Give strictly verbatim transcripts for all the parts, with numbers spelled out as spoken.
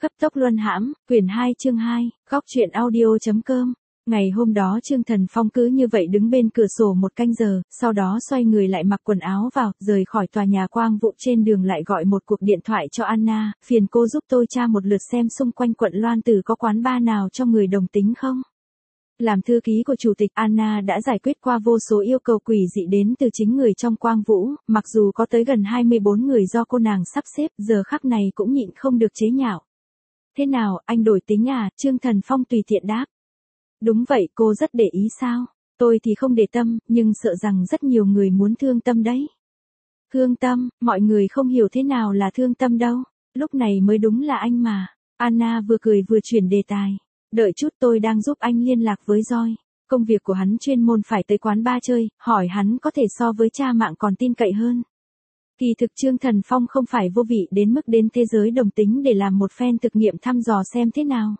Cấp tốc luân hãm, quyển hai chương hai, góc truyện audio.com. Ngày hôm đó Trương Thần Phong cứ như vậy đứng bên cửa sổ một canh giờ, sau đó xoay người lại mặc quần áo vào, rời khỏi tòa nhà Quang Vũ, trên đường lại gọi một cuộc điện thoại cho Anna, phiền cô giúp tôi tra một lượt xem xung quanh quận Loan Tử có quán bar nào cho người đồng tính không. Làm thư ký của chủ tịch, Anna đã giải quyết qua vô số yêu cầu quỷ dị đến từ chính người trong Quang Vũ, mặc dù có tới gần hai mươi bốn người do cô nàng sắp xếp, giờ khắc này cũng nhịn không được chế nhạo. Thế nào, anh đổi tính à? Trương Thần Phong tùy tiện đáp. Đúng vậy, cô rất để ý sao? Tôi thì không để tâm, nhưng sợ rằng rất nhiều người muốn thương tâm đấy. Thương tâm, mọi người không hiểu thế nào là thương tâm đâu. Lúc này mới đúng là anh mà. Anna vừa cười vừa chuyển đề tài. Đợi chút, tôi đang giúp anh liên lạc với Joy. Công việc của hắn chuyên môn phải tới quán bar chơi, hỏi hắn có thể so với cha mạng còn tin cậy hơn. Kỳ thực Trương Thần Phong không phải vô vị đến mức đến thế giới đồng tính để làm một phen thực nghiệm thăm dò xem thế nào.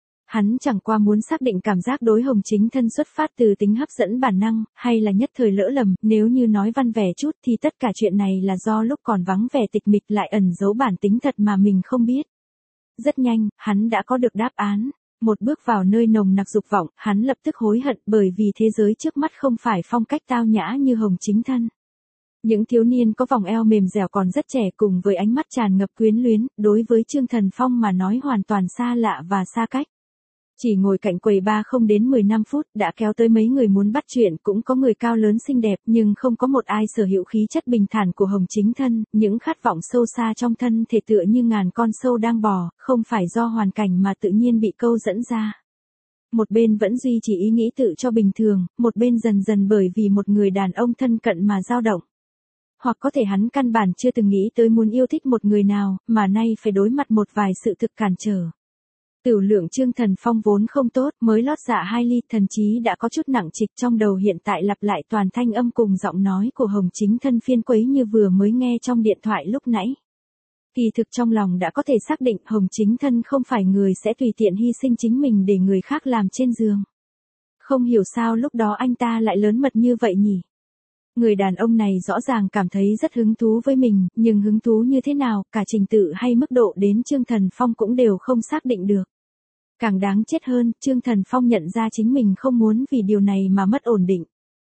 Hắn chẳng qua muốn xác định cảm giác đối Hồng Chính Thân xuất phát từ tính hấp dẫn bản năng, hay là nhất thời lỡ lầm, nếu như nói văn vẻ chút thì tất cả chuyện này là do lúc còn vắng vẻ tịch mịch lại ẩn giấu bản tính thật mà mình không biết. Rất nhanh, hắn đã có được đáp án. Một bước vào nơi nồng nặc dục vọng, hắn lập tức hối hận bởi vì thế giới trước mắt không phải phong cách tao nhã như Hồng Chính Thân. Những thiếu niên có vòng eo mềm dẻo còn rất trẻ cùng với ánh mắt tràn ngập quyến luyến, đối với Trương Thần Phong mà nói hoàn toàn xa lạ và xa cách. Chỉ ngồi cạnh quầy bar không đến mười lăm phút đã kéo tới mấy người muốn bắt chuyện, cũng có người cao lớn xinh đẹp nhưng không có một ai sở hữu khí chất bình thản của Hồng Chính Thân, những khát vọng sâu xa trong thân thể tựa như ngàn con sâu đang bò, không phải do hoàn cảnh mà tự nhiên bị câu dẫn ra. Một bên vẫn duy trì ý nghĩ tự cho bình thường, một bên dần dần bởi vì một người đàn ông thân cận mà dao động. Hoặc có thể hắn căn bản chưa từng nghĩ tới muốn yêu thích một người nào, mà nay phải đối mặt một vài sự thực cản trở. Tửu lượng Trương Thần Phong vốn không tốt, mới lót dạ hai ly, thần chí đã có chút nặng trịch, trong đầu hiện tại lặp lại toàn thanh âm cùng giọng nói của Hồng Chính Thân phiên quấy như vừa mới nghe trong điện thoại lúc nãy. Kỳ thực trong lòng đã có thể xác định Hồng Chính Thân không phải người sẽ tùy tiện hy sinh chính mình để người khác làm trên giường. Không hiểu sao lúc đó anh ta lại lớn mật như vậy nhỉ? Người đàn ông này rõ ràng cảm thấy rất hứng thú với mình, nhưng hứng thú như thế nào, cả trình tự hay mức độ đến Trương Thần Phong cũng đều không xác định được. Càng đáng chết hơn, Trương Thần Phong nhận ra chính mình không muốn vì điều này mà mất ổn định.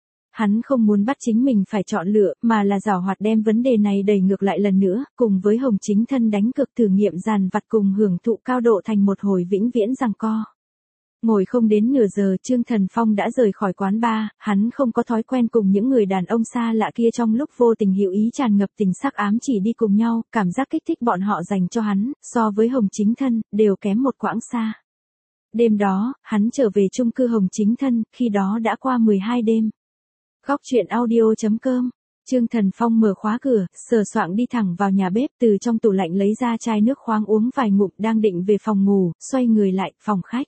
Hắn không muốn bắt chính mình phải chọn lựa, mà là giảo hoạt đem vấn đề này đẩy ngược lại lần nữa, cùng với Hồng Chính Thân đánh cược thử nghiệm dàn vặt cùng hưởng thụ cao độ thành một hồi vĩnh viễn giằng co. Ngồi không đến nửa giờ, Trương Thần Phong đã rời khỏi quán bar, hắn không có thói quen cùng những người đàn ông xa lạ kia trong lúc vô tình hữu ý tràn ngập tình sắc ám chỉ đi cùng nhau, cảm giác kích thích bọn họ dành cho hắn, so với Hồng Chính Thân, đều kém một quãng xa. Đêm đó, hắn trở về chung cư Hồng Chính Thân, khi đó đã qua mười hai đêm. Góc truyện audio.com. Trương Thần Phong mở khóa cửa, sờ soạng đi thẳng vào nhà bếp, từ trong tủ lạnh lấy ra chai nước khoáng uống vài ngụm, đang định về phòng ngủ, xoay người lại, phòng khách.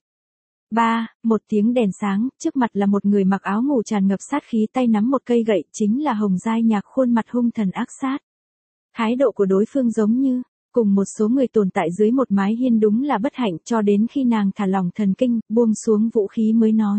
Ba, một tiếng đèn sáng, trước mặt là một người mặc áo ngủ tràn ngập sát khí, tay nắm một cây gậy, chính là Hồng Giai Nhạc, khuôn mặt hung thần ác sát. Thái độ của đối phương giống như cùng một số người tồn tại dưới một mái hiên đúng là bất hạnh, cho đến khi nàng thả lỏng thần kinh, buông xuống vũ khí mới nói.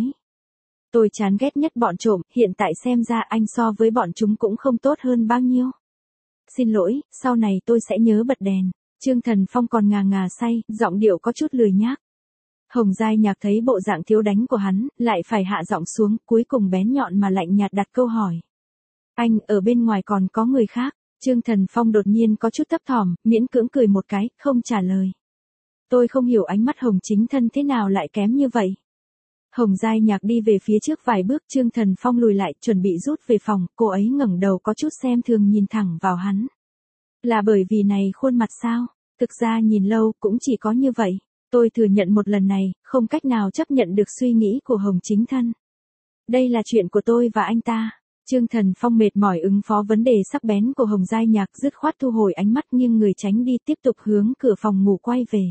Tôi chán ghét nhất bọn trộm, hiện tại xem ra anh so với bọn chúng cũng không tốt hơn bao nhiêu. Xin lỗi, sau này tôi sẽ nhớ bật đèn. Trương Thần Phong còn ngà ngà say, giọng điệu có chút lười nhác. Hồng Giai Nhạc thấy bộ dạng thiếu đánh của hắn, lại phải hạ giọng xuống, cuối cùng bén nhọn mà lạnh nhạt đặt câu hỏi. Anh, ở bên ngoài còn có người khác? Trương Thần Phong đột nhiên có chút thấp thỏm, miễn cưỡng cười một cái, không trả lời. Tôi không hiểu ánh mắt Hồng Chính Thân thế nào lại kém như vậy. Hồng Giai Nhạc đi về phía trước vài bước, Trương Thần Phong lùi lại, chuẩn bị rút về phòng, cô ấy ngẩng đầu có chút xem thường nhìn thẳng vào hắn. Là bởi vì này khuôn mặt sao? Thực ra nhìn lâu, cũng chỉ có như vậy. Tôi thừa nhận một lần này, không cách nào chấp nhận được suy nghĩ của Hồng Chính Thân. Đây là chuyện của tôi và anh ta. Trương Thần Phong mệt mỏi ứng phó vấn đề sắc bén của Hồng Giai Nhạc, dứt khoát thu hồi ánh mắt, nghiêng người tránh đi, tiếp tục hướng cửa phòng ngủ quay về.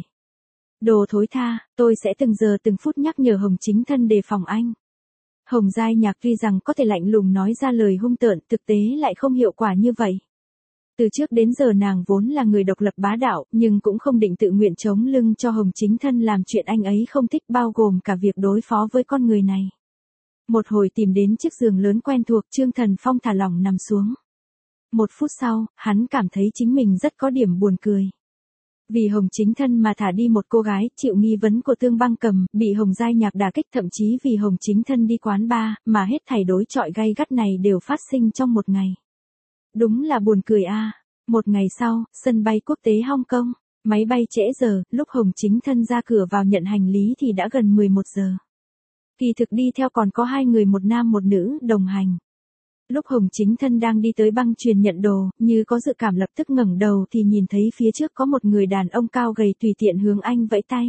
Đồ thối tha, tôi sẽ từng giờ từng phút nhắc nhở Hồng Chính Thân đề phòng anh. Hồng Giai Nhạc tuy rằng có thể lạnh lùng nói ra lời hung tợn, thực tế lại không hiệu quả như vậy. Từ trước đến giờ nàng vốn là người độc lập bá đạo, nhưng cũng không định tự nguyện chống lưng cho Hồng Chính Thân làm chuyện anh ấy không thích, bao gồm cả việc đối phó với con người này. Một hồi tìm đến chiếc giường lớn quen thuộc, Trương Thần Phong thả lỏng nằm xuống. Một phút sau, hắn cảm thấy chính mình rất có điểm buồn cười. Vì Hồng Chính Thân mà thả đi một cô gái, chịu nghi vấn của Tương Băng Cầm, bị Hồng Giai Nhạc đả kích, thậm chí vì Hồng Chính Thân đi quán bar, mà hết thảy đối chọi gay gắt này đều phát sinh trong một ngày. Đúng là buồn cười a. À. Một ngày sau, sân bay quốc tế Hong Kong, máy bay trễ giờ, lúc Hồng Chính Thân ra cửa vào nhận hành lý thì đã gần mười một giờ. Kỳ thực đi theo còn có hai người, một nam một nữ, đồng hành. Lúc Hồng Chính Thân đang đi tới băng chuyền nhận đồ, như có dự cảm lập tức ngẩng đầu thì nhìn thấy phía trước có một người đàn ông cao gầy tùy tiện hướng anh vẫy tay.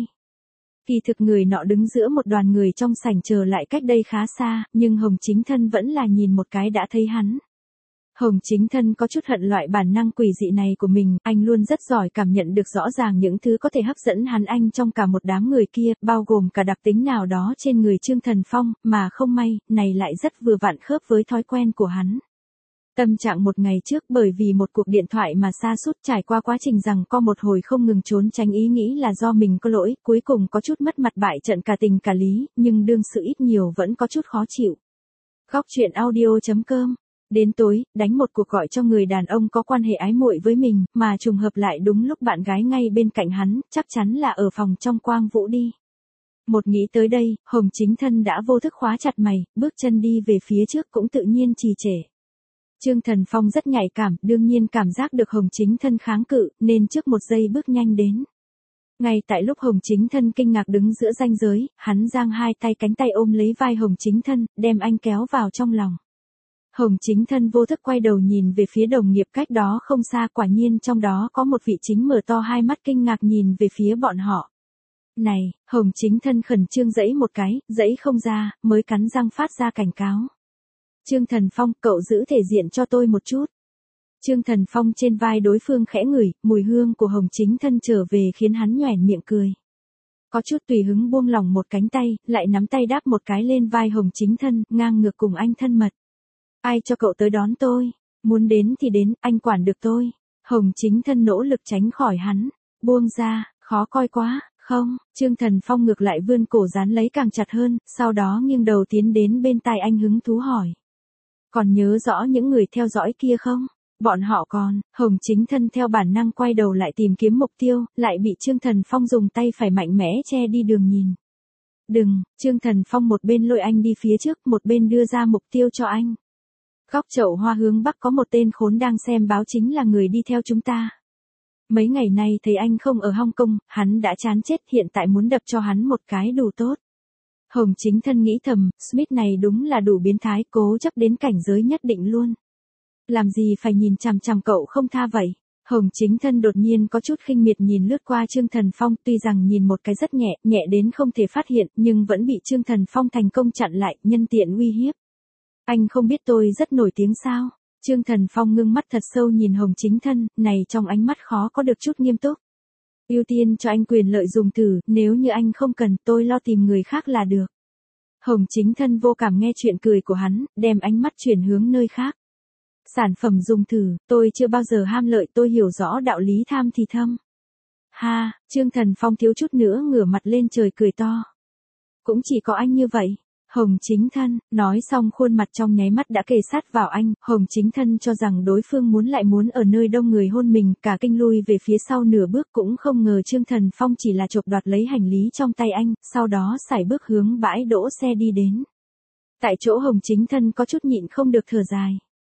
Kỳ thực người nọ đứng giữa một đoàn người trong sảnh chờ lại cách đây khá xa, nhưng Hồng Chính Thân vẫn là nhìn một cái đã thấy hắn. Hồng Chính Thân có chút hận loại bản năng quỷ dị này của mình, anh luôn rất giỏi cảm nhận được rõ ràng những thứ có thể hấp dẫn hắn anh trong cả một đám người kia, bao gồm cả đặc tính nào đó trên người Trương Thần Phong, mà không may, này lại rất vừa vặn khớp với thói quen của hắn. Tâm trạng một ngày trước bởi vì một cuộc điện thoại mà sa sút, trải qua quá trình rằng co một hồi không ngừng trốn tránh ý nghĩ là do mình có lỗi, cuối cùng có chút mất mặt bại trận cả tình cả lý, nhưng đương sự ít nhiều vẫn có chút khó chịu. Góc truyện audio chấm com. Đến tối, đánh một cuộc gọi cho người đàn ông có quan hệ ái muội với mình, mà trùng hợp lại đúng lúc bạn gái ngay bên cạnh hắn, chắc chắn là ở phòng trong Quang Vũ đi. Một nghĩ tới đây, Hồng Chính Thân đã vô thức khóa chặt mày, bước chân đi về phía trước cũng tự nhiên trì trệ. Trương Thần Phong rất nhạy cảm, đương nhiên cảm giác được Hồng Chính Thân kháng cự, nên trước một giây bước nhanh đến. Ngay tại lúc Hồng Chính Thân kinh ngạc đứng giữa ranh giới, hắn giang hai tay cánh tay ôm lấy vai Hồng Chính Thân, đem anh kéo vào trong lòng. Hồng Chính Thân vô thức quay đầu nhìn về phía đồng nghiệp cách đó không xa, quả nhiên trong đó có một vị chính mở to hai mắt kinh ngạc nhìn về phía bọn họ. Này, Hồng Chính Thân khẩn trương giãy một cái, giãy không ra, mới cắn răng phát ra cảnh cáo. Trương Thần Phong, cậu giữ thể diện cho tôi một chút. Trương Thần Phong trên vai đối phương khẽ ngửi, mùi hương của Hồng Chính Thân trở về khiến hắn nhoẻn miệng cười. Có chút tùy hứng buông lỏng một cánh tay, lại nắm tay đáp một cái lên vai Hồng Chính Thân, ngang ngược cùng anh thân mật. Ai cho cậu tới đón tôi? Muốn đến thì đến, anh quản được tôi. Hồng Chính Thân nỗ lực tránh khỏi hắn. Buông ra, khó coi quá, không? Trương Thần Phong ngược lại vươn cổ dán lấy càng chặt hơn, sau đó nghiêng đầu tiến đến bên tai anh hứng thú hỏi. Còn nhớ rõ những người theo dõi kia không? Bọn họ còn, Hồng Chính Thân theo bản năng quay đầu lại tìm kiếm mục tiêu, lại bị Trương Thần Phong dùng tay phải mạnh mẽ che đi đường nhìn. Đừng, Trương Thần Phong một bên lôi anh đi phía trước, một bên đưa ra mục tiêu cho anh. Góc chậu hoa hướng bắc có một tên khốn đang xem báo chính là người đi theo chúng ta. Mấy ngày nay thấy anh không ở Hong Kong, hắn đã chán chết, hiện tại muốn đập cho hắn một cái đủ tốt. Hồng Chính Thân nghĩ thầm, Smith này đúng là đủ biến thái, cố chấp đến cảnh giới nhất định luôn. Làm gì phải nhìn chằm chằm cậu không tha vậy? Hồng Chính Thân đột nhiên có chút khinh miệt nhìn lướt qua Trương Thần Phong, tuy rằng nhìn một cái rất nhẹ, nhẹ đến không thể phát hiện, nhưng vẫn bị Trương Thần Phong thành công chặn lại, nhân tiện uy hiếp. Anh không biết tôi rất nổi tiếng sao? Trương Thần Phong ngưng mắt thật sâu nhìn Hồng Chính Thân, này trong ánh mắt khó có được chút nghiêm túc. Ưu tiên cho anh quyền lợi dùng thử, nếu như anh không cần, tôi lo tìm người khác là được. Hồng Chính Thân vô cảm nghe chuyện cười của hắn, đem ánh mắt chuyển hướng nơi khác. Sản phẩm dùng thử, tôi chưa bao giờ ham lợi, tôi hiểu rõ đạo lý tham thì thâm. Ha, Trương Thần Phong thiếu chút nữa ngửa mặt lên trời cười to. Cũng chỉ có anh như vậy. Hồng Chính Thân, nói xong khuôn mặt trong nháy mắt đã kề sát vào anh, Hồng Chính Thân cho rằng đối phương muốn lại muốn ở nơi đông người hôn mình, cả kinh lui về phía sau nửa bước, cũng không ngờ Trương Thần Phong chỉ là chộp đoạt lấy hành lý trong tay anh, sau đó sải bước hướng bãi đỗ xe đi đến. Tại chỗ Hồng Chính Thân có chút nhịn không được thở dài.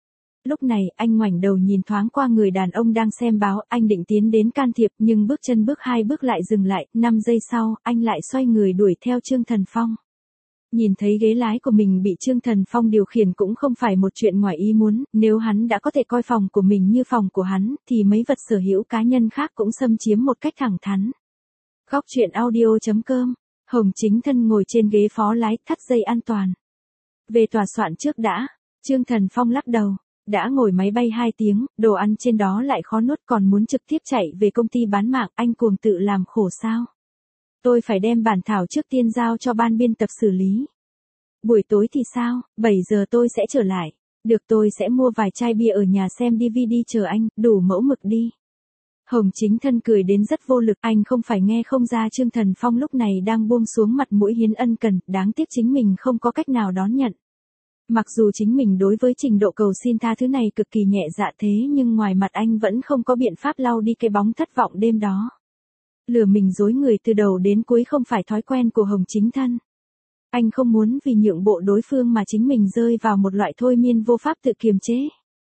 Lúc này, anh ngoảnh đầu nhìn thoáng qua người đàn ông đang xem báo, anh định tiến đến can thiệp, nhưng bước chân bước hai bước lại dừng lại, năm giây sau, anh lại xoay người đuổi theo Trương Thần Phong. Nhìn thấy ghế lái của mình bị Trương Thần Phong điều khiển cũng không phải một chuyện ngoài ý muốn, nếu hắn đã có thể coi phòng của mình như phòng của hắn, thì mấy vật sở hữu cá nhân khác cũng xâm chiếm một cách thẳng thắn. Góc truyện audio chấm com, Hồng Chính Thân ngồi trên ghế phó lái, thắt dây an toàn. Về tòa soạn trước đã, Trương Thần Phong lắc đầu. Đã ngồi máy bay hai tiếng, đồ ăn trên đó lại khó nuốt, còn muốn trực tiếp chạy về công ty bán mạng, anh cuồng tự làm khổ sao? Tôi phải đem bản thảo trước tiên giao cho ban biên tập xử lý. Buổi tối thì sao? bảy giờ tôi sẽ trở lại. Được, tôi sẽ mua vài chai bia ở nhà xem đê vê đê chờ anh, đủ mẫu mực đi. Hồng Chính Thân cười đến rất vô lực, anh không phải nghe không ra Trương Thần Phong lúc này đang buông xuống mặt mũi hiến ân cần, đáng tiếc chính mình không có cách nào đón nhận. Mặc dù chính mình đối với trình độ cầu xin tha thứ này cực kỳ nhẹ dạ thế, nhưng ngoài mặt anh vẫn không có biện pháp lau đi cái bóng thất vọng đêm đó. Lừa mình dối người từ đầu đến cuối không phải thói quen của Hồng Chính Thân. Anh không muốn vì nhượng bộ đối phương mà chính mình rơi vào một loại thôi miên vô pháp tự kiềm chế.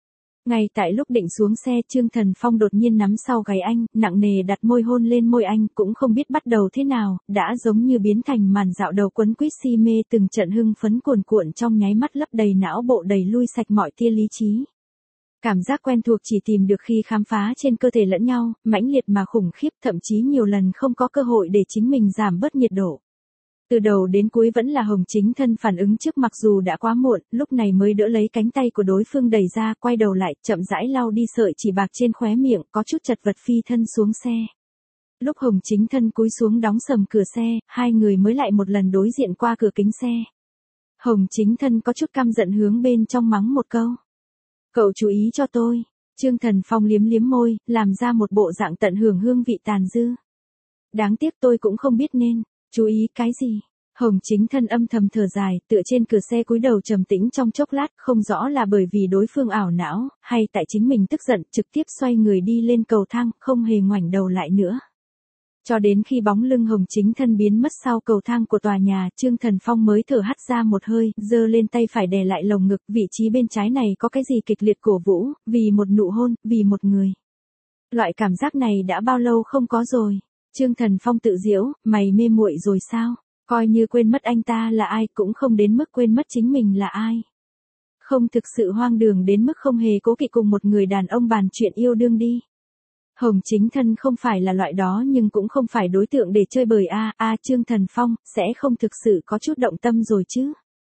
Ngay tại lúc định xuống xe, Trương Thần Phong đột nhiên nắm sau gáy anh, nặng nề đặt môi hôn lên môi anh, cũng không biết bắt đầu thế nào, đã giống như biến thành màn dạo đầu quấn quýt si mê, từng trận hưng phấn cuồn cuộn trong nháy mắt lấp đầy não bộ, đầy lui sạch mọi tia lý trí. Cảm giác quen thuộc chỉ tìm được khi khám phá trên cơ thể lẫn nhau, mãnh liệt mà khủng khiếp, thậm chí nhiều lần không có cơ hội để chính mình giảm bớt nhiệt độ. Từ đầu đến cuối vẫn là Hồng Chính Thân phản ứng trước, mặc dù đã quá muộn, lúc này mới đỡ lấy cánh tay của đối phương đẩy ra, quay đầu lại, chậm rãi lau đi sợi chỉ bạc trên khóe miệng, có chút chật vật phi thân xuống xe. Lúc Hồng Chính Thân cúi xuống đóng sầm cửa xe, hai người mới lại một lần đối diện qua cửa kính xe. Hồng Chính Thân có chút căm giận hướng bên trong mắng một câu. Cậu chú ý cho tôi. Trương Thần Phong liếm liếm môi, làm ra một bộ dạng tận hưởng hương vị tàn dư. Đáng tiếc tôi cũng không biết nên chú ý cái gì. Hồng Chính Thân âm thầm thở dài, tựa trên cửa xe cúi đầu trầm tĩnh trong chốc lát, không rõ là bởi vì đối phương ảo não, hay tại chính mình tức giận, trực tiếp xoay người đi lên cầu thang, không hề ngoảnh đầu lại nữa. Cho đến khi bóng lưng Hồng Chính Thân biến mất sau cầu thang của tòa nhà, Trương Thần Phong mới thở hắt ra một hơi, giơ lên tay phải đè lại lồng ngực, vị trí bên trái này có cái gì kịch liệt cổ vũ, vì một nụ hôn, vì một người. Loại cảm giác này đã bao lâu không có rồi. Trương Thần Phong tự giễu, mày mê muội rồi sao? Coi như quên mất anh ta là ai, cũng không đến mức quên mất chính mình là ai. Không thực sự hoang đường đến mức không hề cố kỵ cùng một người đàn ông bàn chuyện yêu đương đi. Hồng Chính Thân không phải là loại đó, nhưng cũng không phải đối tượng để chơi bời a a Trương Thần Phong sẽ không thực sự có chút động tâm rồi chứ.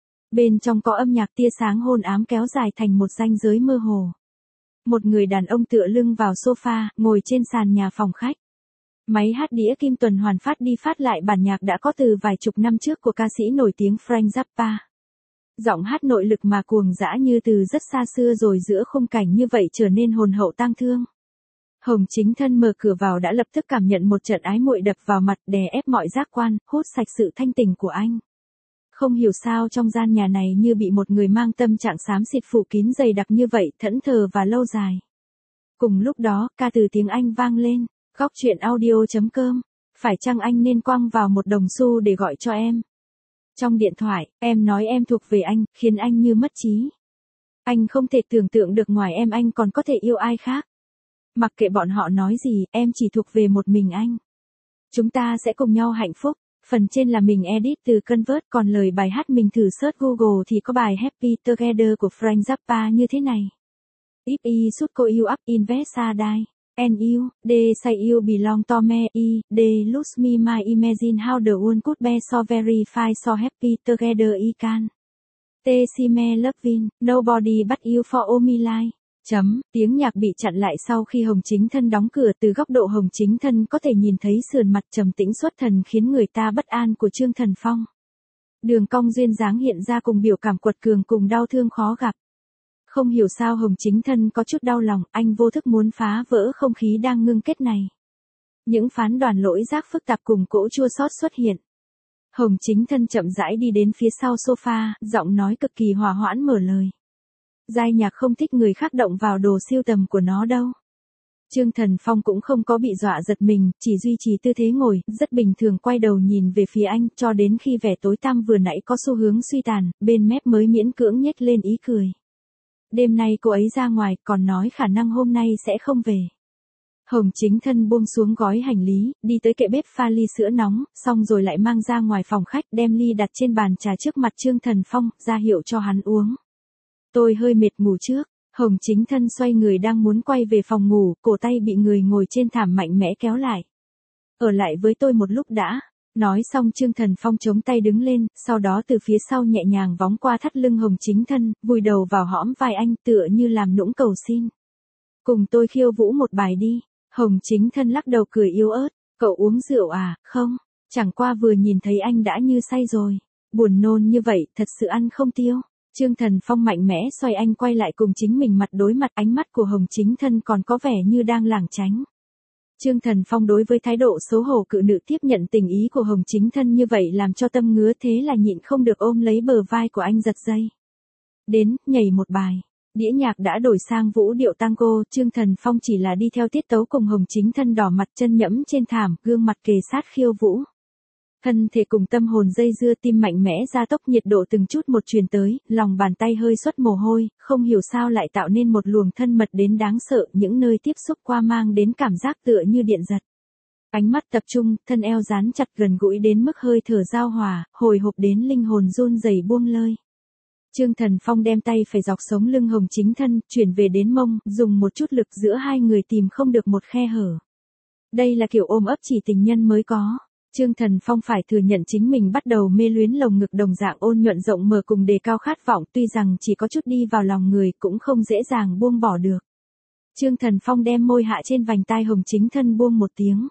Bên trong có âm nhạc, tia sáng hôn ám kéo dài thành một ranh giới mơ hồ. Một người đàn ông tựa lưng vào sofa, ngồi trên sàn nhà phòng khách. Máy hát đĩa kim tuần hoàn phát đi phát lại bản nhạc đã có từ vài chục năm trước của ca sĩ nổi tiếng Frank Zappa. Giọng hát nội lực mà cuồng dã như từ rất xa xưa rồi giữa khung cảnh như vậy trở nên hồn hậu tang thương. Hồng Chính Thân mở cửa vào đã lập tức cảm nhận một trận ái muội đập vào mặt, đè ép mọi giác quan, hút sạch sự thanh tình của anh. Không hiểu sao trong gian nhà này như bị một người mang tâm trạng xám xịt phủ kín dày đặc như vậy, thẫn thờ và lâu dài. Cùng lúc đó, ca từ tiếng Anh vang lên. Góc truyện audio chấm com. Phải chăng anh nên quăng vào một đồng xu để gọi cho em? Trong điện thoại, em nói em thuộc về anh, khiến anh như mất trí. Anh không thể tưởng tượng được ngoài em anh còn có thể yêu ai khác. Mặc kệ bọn họ nói gì, em chỉ thuộc về một mình anh. Chúng ta sẽ cùng nhau hạnh phúc. Phần trên là mình edit từ Convert, còn lời bài hát mình thử search Google thì có bài Happy Together của Frank Zappa như thế này. If I should call you up invest a die. And you, they say you belong to me, I, they lose me my imagine how the world could be so very fine so happy together I can. Te see me loving, nobody but you for all my life. Chấm, tiếng nhạc bị chặn lại sau khi Hồng Chính Thân đóng cửa. Từ góc độ Hồng Chính Thân có thể nhìn thấy sườn mặt trầm tĩnh xuất thần khiến người ta bất an của Trương Thần Phong. Đường cong duyên dáng hiện ra cùng biểu cảm quật cường cùng đau thương khó gặp. Không hiểu sao Hồng Chính Thân có chút đau lòng, anh vô thức muốn phá vỡ không khí đang ngưng kết này. Những phán đoán lỗi giác phức tạp cùng cỗ chua xót xuất hiện. Hồng Chính Thân chậm rãi đi đến phía sau sofa, giọng nói cực kỳ hòa hoãn mở lời. Giai nhạc không thích người khác động vào đồ siêu tầm của nó đâu. Trương Thần Phong cũng không có bị dọa giật mình, chỉ duy trì tư thế ngồi, rất bình thường quay đầu nhìn về phía anh, cho đến khi vẻ tối tăm vừa nãy có xu hướng suy tàn, bên mép mới miễn cưỡng nhếch lên ý cười. Đêm nay cô ấy ra ngoài, còn nói khả năng hôm nay sẽ không về. Hồng Chính Thân buông xuống gói hành lý, đi tới kệ bếp pha ly sữa nóng, xong rồi lại mang ra ngoài phòng khách, đem ly đặt trên bàn trà trước mặt Trương Thần Phong, ra hiệu cho hắn uống. Tôi hơi mệt, ngủ trước. Hồng Chính Thân xoay người đang muốn quay về phòng ngủ, cổ tay bị người ngồi trên thảm mạnh mẽ kéo lại. Ở lại với tôi một lúc đã. Nói xong Trương Thần Phong chống tay đứng lên, sau đó từ phía sau nhẹ nhàng vóng qua thắt lưng Hồng Chính Thân, vùi đầu vào hõm vai anh tựa như làm nũng cầu xin. Cùng tôi khiêu vũ một bài đi. Hồng Chính Thân lắc đầu cười yếu ớt. Cậu uống rượu à? Không. Chẳng qua vừa nhìn thấy anh đã như say rồi. Buồn nôn như vậy, thật sự ăn không tiêu. Trương Thần Phong mạnh mẽ xoay anh quay lại cùng chính mình mặt đối mặt, ánh mắt của Hồng Chính Thân còn có vẻ như đang lảng tránh. Trương Thần Phong đối với thái độ xấu hổ cự nữ tiếp nhận tình ý của Hồng Chính Thân như vậy làm cho tâm ngứa, thế là nhịn không được ôm lấy bờ vai của anh giật dây. Đến, nhảy một bài. Đĩa nhạc đã đổi sang vũ điệu tango, Trương Thần Phong chỉ là đi theo tiết tấu cùng Hồng Chính Thân đỏ mặt chân nhẫm trên thảm, gương mặt kề sát khiêu vũ. Thân thể cùng tâm hồn dây dưa, tim mạnh mẽ gia tốc, nhiệt độ từng chút một truyền tới, lòng bàn tay hơi xuất mồ hôi, không hiểu sao lại tạo nên một luồng thân mật đến đáng sợ, những nơi tiếp xúc qua mang đến cảm giác tựa như điện giật. Ánh mắt tập trung, thân eo dán chặt gần gũi đến mức hơi thở giao hòa, hồi hộp đến linh hồn run rẩy buông lơi. Trương Thần Phong đem tay phải dọc sống lưng Hồng Chính Thân, chuyển về đến mông, dùng một chút lực giữa hai người tìm không được một khe hở. Đây là kiểu ôm ấp chỉ tình nhân mới có. Trương Thần Phong phải thừa nhận chính mình bắt đầu mê luyến lồng ngực đồng dạng ôn nhuận rộng mở cùng đề cao khát vọng, tuy rằng chỉ có chút đi vào lòng người cũng không dễ dàng buông bỏ được. Trương Thần Phong đem môi hạ trên vành tai Hồng Chính Thân buông một tiếng.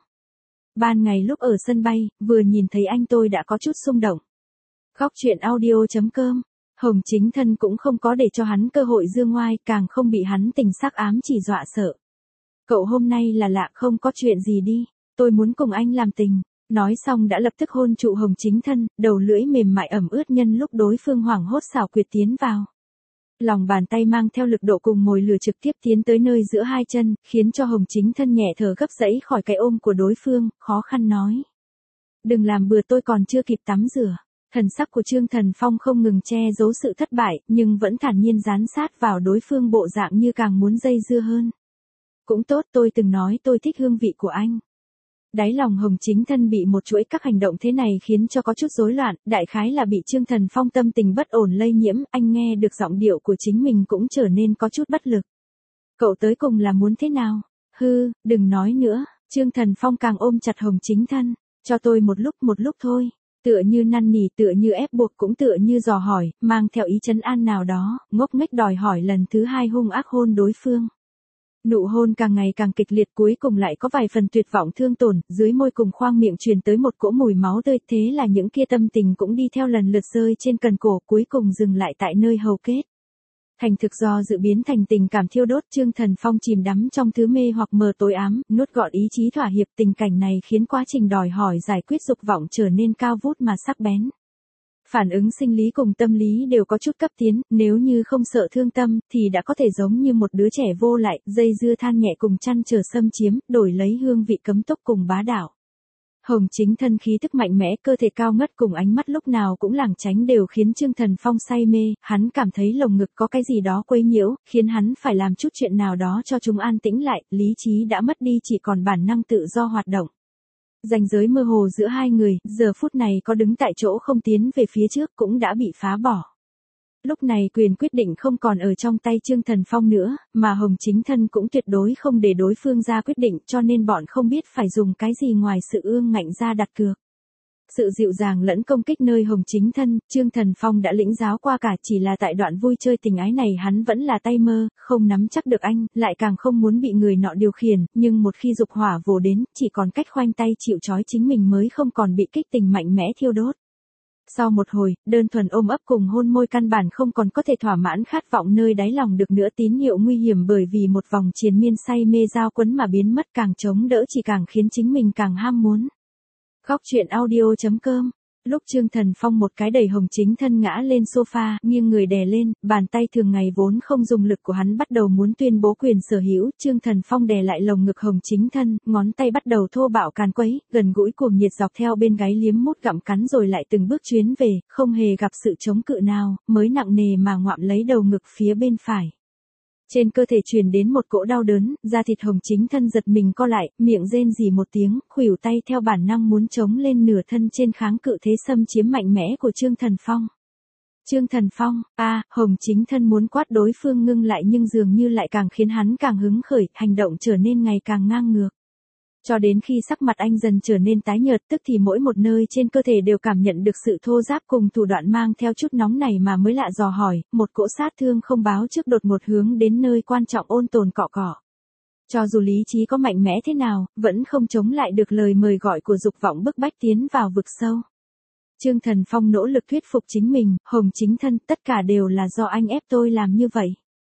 Ban ngày lúc ở sân bay, vừa nhìn thấy anh tôi đã có chút xung động. Góc truyện audio chấm com. Hồng Chính Thân cũng không có để cho hắn cơ hội dương ngoai, càng không bị hắn tình sắc ám chỉ dọa sợ. Cậu hôm nay là lạ, không có chuyện gì đi, tôi muốn cùng anh làm tình. Nói xong đã lập tức hôn trụ Hồng Chính Thân, đầu lưỡi mềm mại ẩm ướt nhân lúc đối phương hoảng hốt xảo quyệt tiến vào. Lòng bàn tay mang theo lực độ cùng mồi lửa trực tiếp tiến tới nơi giữa hai chân, khiến cho Hồng Chính Thân nhẹ thở gấp dãy khỏi cái ôm của đối phương, khó khăn nói. Đừng làm bừa, tôi còn chưa kịp tắm rửa. Thần sắc của Trương Thần Phong không ngừng che giấu sự thất bại, nhưng vẫn thản nhiên dán sát vào đối phương bộ dạng như càng muốn dây dưa hơn. Cũng tốt, tôi từng nói tôi thích hương vị của anh. Đáy lòng Hồng Chính Thân bị một chuỗi các hành động thế này khiến cho có chút rối loạn, đại khái là bị Trương Thần Phong tâm tình bất ổn lây nhiễm, anh nghe được giọng điệu của chính mình cũng trở nên có chút bất lực. Cậu tới cùng là muốn thế nào? Hư, đừng nói nữa, Trương Thần Phong càng ôm chặt Hồng Chính Thân, cho tôi một lúc một lúc thôi. Tựa như năn nỉ, tựa như ép buộc, cũng tựa như dò hỏi, mang theo ý trấn an nào đó, ngốc nghếch đòi hỏi lần thứ hai hung ác hôn đối phương. Nụ hôn càng ngày càng kịch liệt, cuối cùng lại có vài phần tuyệt vọng thương tổn, dưới môi cùng khoang miệng truyền tới một cỗ mùi máu tươi, thế là những kia tâm tình cũng đi theo lần lượt rơi trên cần cổ, cuối cùng dừng lại tại nơi hầu kết. Thành thực do dự biến thành tình cảm thiêu đốt, Trương Thần Phong chìm đắm trong thứ mê hoặc mờ tối ám, nuốt gọn ý chí thỏa hiệp, tình cảnh này khiến quá trình đòi hỏi giải quyết dục vọng trở nên cao vút mà sắc bén. Phản ứng sinh lý cùng tâm lý đều có chút cấp tiến, nếu như không sợ thương tâm, thì đã có thể giống như một đứa trẻ vô lại, dây dưa than nhẹ cùng chăn trở xâm chiếm, đổi lấy hương vị cấm túc cùng bá đạo. Hồng Chính Thân khí tức mạnh mẽ, cơ thể cao ngất cùng ánh mắt lúc nào cũng lảng tránh đều khiến Trương Thần Phong say mê, hắn cảm thấy lồng ngực có cái gì đó quấy nhiễu, khiến hắn phải làm chút chuyện nào đó cho chúng an tĩnh lại, lý trí đã mất đi, chỉ còn bản năng tự do hoạt động. Ranh giới mơ hồ giữa hai người, giờ phút này có đứng tại chỗ không tiến về phía trước cũng đã bị phá bỏ. Lúc này quyền quyết định không còn ở trong tay Trương Thần Phong nữa, mà Hồng Chính Thân cũng tuyệt đối không để đối phương ra quyết định, cho nên bọn không biết phải dùng cái gì ngoài sự ương ngạnh ra đặt cược. Sự dịu dàng lẫn công kích nơi Hồng Chính Thân, Trương Thần Phong đã lĩnh giáo qua cả, chỉ là tại đoạn vui chơi tình ái này hắn vẫn là tay mơ, không nắm chắc được anh, lại càng không muốn bị người nọ điều khiển, nhưng một khi dục hỏa vồ đến, chỉ còn cách khoanh tay chịu trói chính mình mới không còn bị kích tình mạnh mẽ thiêu đốt. Sau một hồi, đơn thuần ôm ấp cùng hôn môi căn bản không còn có thể thỏa mãn khát vọng nơi đáy lòng được nữa, tín hiệu nguy hiểm bởi vì một vòng triền miên say mê giao quấn mà biến mất, càng chống đỡ chỉ càng khiến chính mình càng ham muốn. Góc truyện audio chấm com. Lúc Trương Thần Phong một cái đẩy Hồng Chính Thân ngã lên sofa, nghiêng người đè lên, bàn tay thường ngày vốn không dùng lực của hắn bắt đầu muốn tuyên bố quyền sở hữu, Trương Thần Phong đè lại lồng ngực Hồng Chính Thân, ngón tay bắt đầu thô bạo càn quấy, gần gũi cuồng nhiệt dọc theo bên gáy liếm mút gặm cắn rồi lại từng bước chuyến về, không hề gặp sự chống cự nào, mới nặng nề mà ngoạm lấy đầu ngực phía bên phải. Trên cơ thể truyền đến một cỗ đau đớn, da thịt Hồng Chính Thân giật mình co lại, miệng rên rỉ một tiếng, khuỷu tay theo bản năng muốn chống lên nửa thân trên kháng cự thế xâm chiếm mạnh mẽ của Trương Thần Phong. Trương Thần Phong, a, à, Hồng Chính Thân muốn quát đối phương ngưng lại nhưng dường như lại càng khiến hắn càng hứng khởi, hành động trở nên ngày càng ngang ngược. Cho đến khi sắc mặt anh dần trở nên tái nhợt, tức thì mỗi một nơi trên cơ thể đều cảm nhận được sự thô ráp cùng thủ đoạn mang theo chút nóng này mà mới lạ dò hỏi, một cỗ sát thương không báo trước đột ngột hướng đến nơi quan trọng ôn tồn cọ cọ. Cho dù lý trí có mạnh mẽ thế nào, vẫn không chống lại được lời mời gọi của dục vọng bức bách tiến vào vực sâu. Trương Thần Phong nỗ lực thuyết phục chính mình, Hồng Chính Thân, tất cả đều là do anh ép tôi làm như vậy.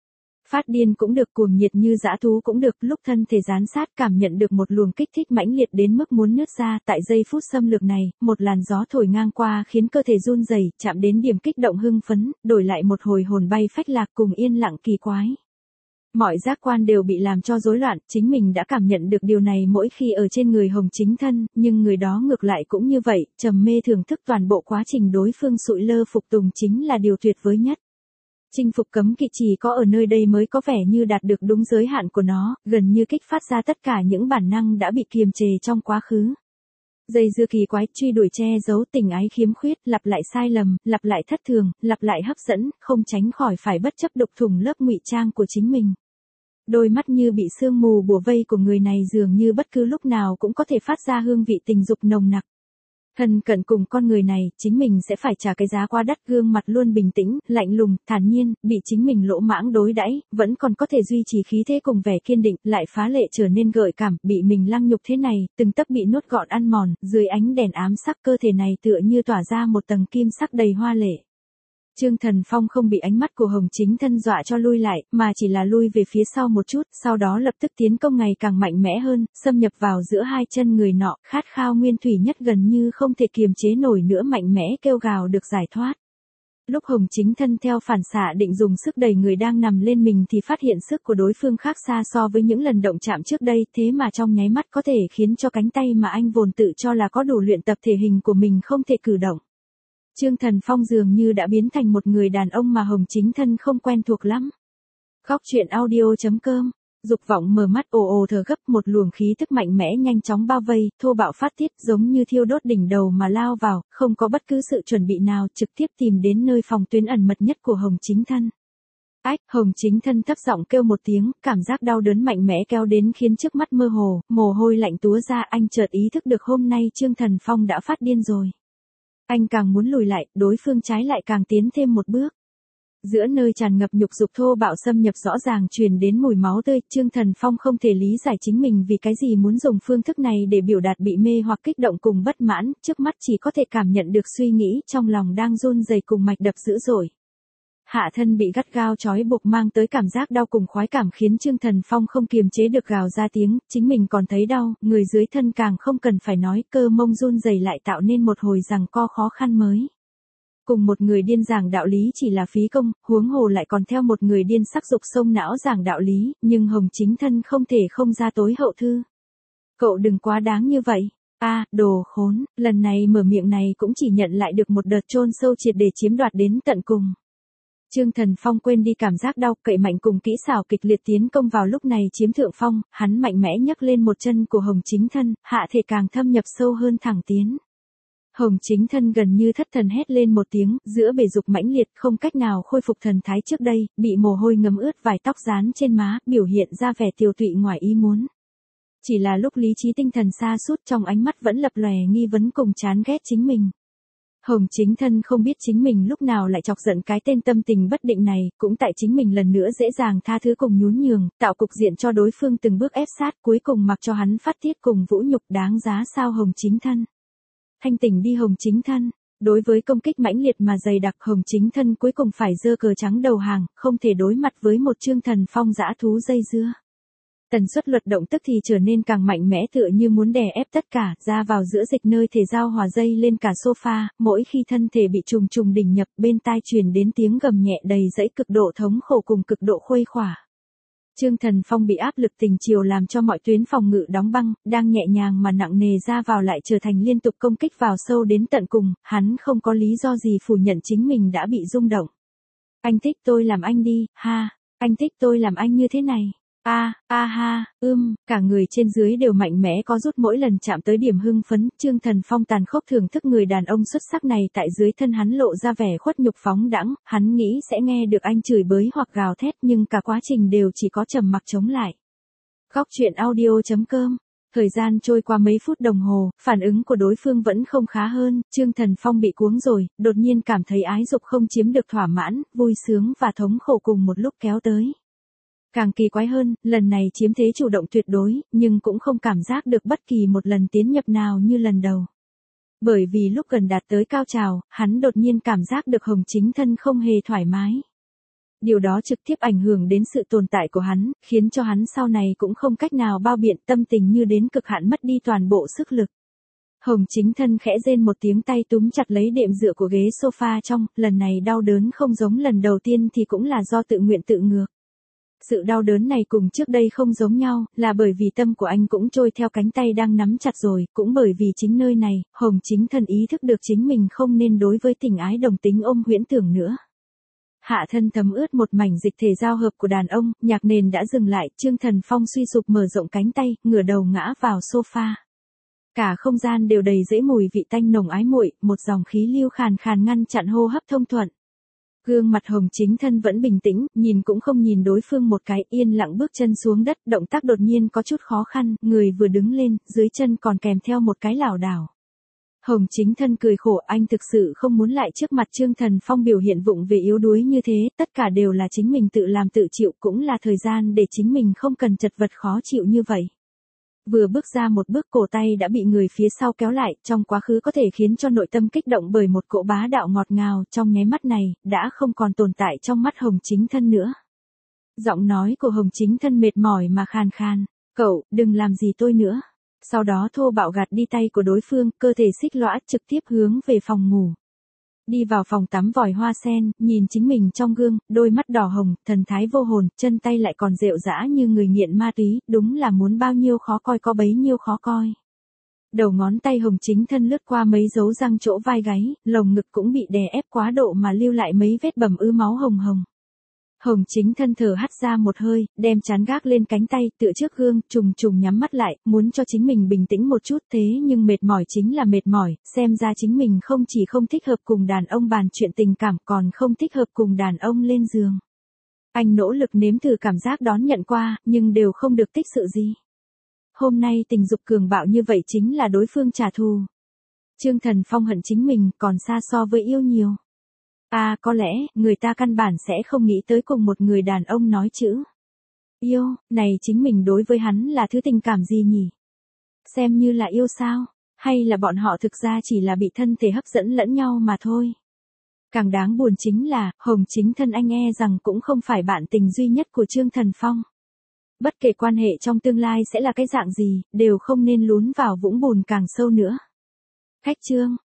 Phát điên cũng được, cuồng nhiệt như dã thú cũng được, lúc thân thể gián sát cảm nhận được một luồng kích thích mãnh liệt đến mức muốn nứt ra, tại giây phút xâm lược này, một làn gió thổi ngang qua khiến cơ thể run rẩy, chạm đến điểm kích động hưng phấn, đổi lại một hồi hồn bay phách lạc cùng yên lặng kỳ quái. Mọi giác quan đều bị làm cho rối loạn, chính mình đã cảm nhận được điều này mỗi khi ở trên người Hồng Chính Thân, nhưng người đó ngược lại cũng như vậy, trầm mê thưởng thức toàn bộ quá trình đối phương sụi lơ phục tùng chính là điều tuyệt vời nhất. Chinh phục cấm kỵ chỉ có ở nơi đây mới có vẻ như đạt được đúng giới hạn của nó, gần như kích phát ra tất cả những bản năng đã bị kiềm chế trong quá khứ. Dây dưa kỳ quái, truy đuổi che giấu tình ái khiếm khuyết, lặp lại sai lầm, lặp lại thất thường, lặp lại hấp dẫn, không tránh khỏi phải bất chấp đục thủng lớp ngụy trang của chính mình. Đôi mắt như bị sương mù bủa vây của người này dường như bất cứ lúc nào cũng có thể phát ra hương vị tình dục nồng nặc. Thân cận cùng con người này, chính mình sẽ phải trả cái giá quá đắt, gương mặt luôn bình tĩnh, lạnh lùng, thản nhiên, bị chính mình lỗ mãng đối đãi, vẫn còn có thể duy trì khí thế cùng vẻ kiên định, lại phá lệ trở nên gợi cảm, bị mình lăng nhục thế này, từng tấc bị nuốt gọn ăn mòn, dưới ánh đèn ám sắc cơ thể này tựa như tỏa ra một tầng kim sắc đầy hoa lệ. Trương Thần Phong không bị ánh mắt của Hồng Chính Thân dọa cho lui lại, mà chỉ là lui về phía sau một chút, sau đó lập tức tiến công ngày càng mạnh mẽ hơn, xâm nhập vào giữa hai chân người nọ, khát khao nguyên thủy nhất gần như không thể kiềm chế nổi nữa mạnh mẽ kêu gào được giải thoát. Lúc Hồng Chính Thân theo phản xạ định dùng sức đẩy người đang nằm lên mình thì phát hiện sức của đối phương khác xa so với những lần động chạm trước đây, thế mà trong nháy mắt có thể khiến cho cánh tay mà anh vốn tự cho là có đủ luyện tập thể hình của mình không thể cử động. Trương Thần Phong dường như đã biến thành một người đàn ông mà Hồng Chính Thân không quen thuộc lắm. Góc truyện audio chấm com. Dục vọng mở mắt ồ ồ thở gấp, một luồng khí tức mạnh mẽ nhanh chóng bao vây, thô bạo phát tiết giống như thiêu đốt đỉnh đầu mà lao vào, không có bất cứ sự chuẩn bị nào, trực tiếp tìm đến nơi phòng tuyến ẩn mật nhất của Hồng Chính Thân. Ách, Hồng Chính Thân thấp giọng kêu một tiếng, cảm giác đau đớn mạnh mẽ kéo đến khiến trước mắt mơ hồ, mồ hôi lạnh túa ra, anh chợt ý thức được hôm nay Trương Thần Phong đã phát điên rồi. Anh càng muốn lùi lại, đối phương trái lại càng tiến thêm một bước. Giữa nơi tràn ngập nhục dục thô bạo xâm nhập rõ ràng truyền đến mùi máu tươi, Trương Thần Phong không thể lý giải chính mình vì cái gì muốn dùng phương thức này để biểu đạt bị mê hoặc kích động cùng bất mãn, trước mắt chỉ có thể cảm nhận được suy nghĩ trong lòng đang run rẩy cùng mạch đập dữ dội. Hạ thân bị gắt gao trói buộc mang tới cảm giác đau cùng khoái cảm khiến Trương Thần Phong không kiềm chế được gào ra tiếng, chính mình còn thấy đau, người dưới thân càng không cần phải nói, cơ mông run rẩy lại tạo nên một hồi giằng co khó khăn mới. Cùng một người điên giảng đạo lý chỉ là phí công, huống hồ lại còn theo một người điên sắc dục sông não giảng đạo lý, nhưng Hồng Chính Thân không thể không ra tối hậu thư. Cậu đừng quá đáng như vậy. A, à, đồ khốn, lần này mở miệng này cũng chỉ nhận lại được một đợt chôn sâu triệt để chiếm đoạt đến tận cùng. Trương Thần Phong quên đi cảm giác đau, cậy mạnh cùng kỹ xảo kịch liệt tiến công vào lúc này chiếm thượng phong, hắn mạnh mẽ nhấc lên một chân của Hồng Chính Thân, hạ thể càng thâm nhập sâu hơn thẳng tiến. Hồng Chính Thân gần như thất thần hét lên một tiếng, giữa bể dục mãnh liệt không cách nào khôi phục thần thái trước đây, bị mồ hôi ngấm ướt vài tóc dán trên má, biểu hiện ra vẻ tiều tụy ngoài ý muốn. Chỉ là lúc lý trí tinh thần sa sút trong ánh mắt vẫn lập lòe nghi vấn cùng chán ghét chính mình. Hồng Chính Thân không biết chính mình lúc nào lại chọc giận cái tên tâm tình bất định này, cũng tại chính mình lần nữa dễ dàng tha thứ cùng nhún nhường, tạo cục diện cho đối phương từng bước ép sát, cuối cùng mặc cho hắn phát tiết cùng vũ nhục, đáng giá sao Hồng Chính Thân. Thanh tỉnh đi Hồng Chính Thân. Đối với công kích mãnh liệt mà dày đặc, Hồng Chính Thân cuối cùng phải giơ cờ trắng đầu hàng, không thể đối mặt với một Trương Thần Phong dã thú dây dưa. Tần suất luật động tức thì trở nên càng mạnh mẽ tựa như muốn đè ép tất cả, ra vào giữa dịch nơi thể giao hòa dây lên cả sofa, mỗi khi thân thể bị trùng trùng đỉnh nhập bên tai truyền đến tiếng gầm nhẹ đầy dẫy cực độ thống khổ cùng cực độ khuây khỏa. Trương Thần Phong bị áp lực tình chiều làm cho mọi tuyến phòng ngự đóng băng, đang nhẹ nhàng mà nặng nề ra vào lại trở thành liên tục công kích vào sâu đến tận cùng, hắn không có lý do gì phủ nhận chính mình đã bị rung động. Anh thích tôi làm anh đi, ha, anh thích tôi làm anh như thế này. A, a ha, ưm, cả người trên dưới đều mạnh mẽ có rút mỗi lần chạm tới điểm hưng phấn, Trương Thần Phong tàn khốc thưởng thức người đàn ông xuất sắc này tại dưới thân hắn lộ ra vẻ khuất nhục phóng đãng, hắn nghĩ sẽ nghe được anh chửi bới hoặc gào thét nhưng cả quá trình đều chỉ có trầm mặc chống lại. Góc truyện audio chấm com. Thời gian trôi qua mấy phút đồng hồ, phản ứng của đối phương vẫn không khá hơn, Trương Thần Phong bị cuống rồi, đột nhiên cảm thấy ái dục không chiếm được thỏa mãn, vui sướng và thống khổ cùng một lúc kéo tới. Càng kỳ quái hơn, lần này chiếm thế chủ động tuyệt đối, nhưng cũng không cảm giác được bất kỳ một lần tiến nhập nào như lần đầu. Bởi vì lúc gần đạt tới cao trào, hắn đột nhiên cảm giác được Hồng Chính Thân không hề thoải mái. Điều đó trực tiếp ảnh hưởng đến sự tồn tại của hắn, khiến cho hắn sau này cũng không cách nào bao biện, tâm tình như đến cực hạn mất đi toàn bộ sức lực. Hồng Chính Thân khẽ rên một tiếng, tay túm chặt lấy đệm dựa của ghế sofa trong, lần này đau đớn không giống lần đầu tiên thì cũng là do tự nguyện tự ngược. Sự đau đớn này cùng trước đây không giống nhau, là bởi vì tâm của anh cũng trôi theo cánh tay đang nắm chặt rồi, cũng bởi vì chính nơi này, Hồng Chính Thân ý thức được chính mình không nên đối với tình ái đồng tính ôm huyễn tưởng nữa. Hạ thân thấm ướt một mảnh dịch thể giao hợp của đàn ông, nhạc nền đã dừng lại, Trương Thần Phong suy sụp mở rộng cánh tay, ngửa đầu ngã vào sofa. Cả không gian đều đầy rẫy mùi vị tanh nồng ái muội, một dòng khí lưu khàn khàn ngăn chặn hô hấp thông thuận. Gương mặt Hồng Chính Thân vẫn bình tĩnh, nhìn cũng không nhìn đối phương một cái, yên lặng bước chân xuống đất, động tác đột nhiên có chút khó khăn, người vừa đứng lên, dưới chân còn kèm theo một cái lảo đảo. Hồng Chính Thân cười khổ, anh thực sự không muốn lại trước mặt Trương Thần Phong biểu hiện vụng về yếu đuối như thế, tất cả đều là chính mình tự làm tự chịu, cũng là thời gian để chính mình không cần chật vật khó chịu như vậy. Vừa bước ra một bước, cổ tay đã bị người phía sau kéo lại, trong quá khứ có thể khiến cho nội tâm kích động bởi một cỗ bá đạo ngọt ngào, trong nháy mắt này, đã không còn tồn tại trong mắt Hồng Chính Thân nữa. Giọng nói của Hồng Chính Thân mệt mỏi mà khàn khàn, cậu, đừng làm gì tôi nữa. Sau đó thô bạo gạt đi tay của đối phương, cơ thể xích lõa trực tiếp hướng về phòng ngủ. Đi vào phòng tắm vòi hoa sen, nhìn chính mình trong gương, đôi mắt đỏ hồng, thần thái vô hồn, chân tay lại còn rệu rã như người nghiện ma túy, đúng là muốn bao nhiêu khó coi có bấy nhiêu khó coi. Đầu ngón tay Hồng Chính Thân lướt qua mấy dấu răng chỗ vai gáy, lồng ngực cũng bị đè ép quá độ mà lưu lại mấy vết bầm ứ máu hồng hồng. Hồng Chính Thân thở hắt ra một hơi, đem trán gác lên cánh tay, tựa trước gương, trùng trùng nhắm mắt lại, muốn cho chính mình bình tĩnh một chút, thế nhưng mệt mỏi chính là mệt mỏi, xem ra chính mình không chỉ không thích hợp cùng đàn ông bàn chuyện tình cảm, còn không thích hợp cùng đàn ông lên giường. Anh nỗ lực nếm thử cảm giác đón nhận qua, nhưng đều không được tích sự gì. Hôm nay tình dục cường bạo như vậy chính là đối phương trả thù. Trương Thần Phong hận chính mình, còn xa so với yêu nhiều. À, có lẽ, người ta căn bản sẽ không nghĩ tới cùng một người đàn ông nói chữ yêu, này chính mình đối với hắn là thứ tình cảm gì nhỉ? Xem như là yêu sao? Hay là bọn họ thực ra chỉ là bị thân thể hấp dẫn lẫn nhau mà thôi? Càng đáng buồn chính là, Hồng Chính Thân anh e rằng cũng không phải bạn tình duy nhất của Trương Thần Phong. Bất kể quan hệ trong tương lai sẽ là cái dạng gì, đều không nên lún vào vũng bùn càng sâu nữa. Khách Trương.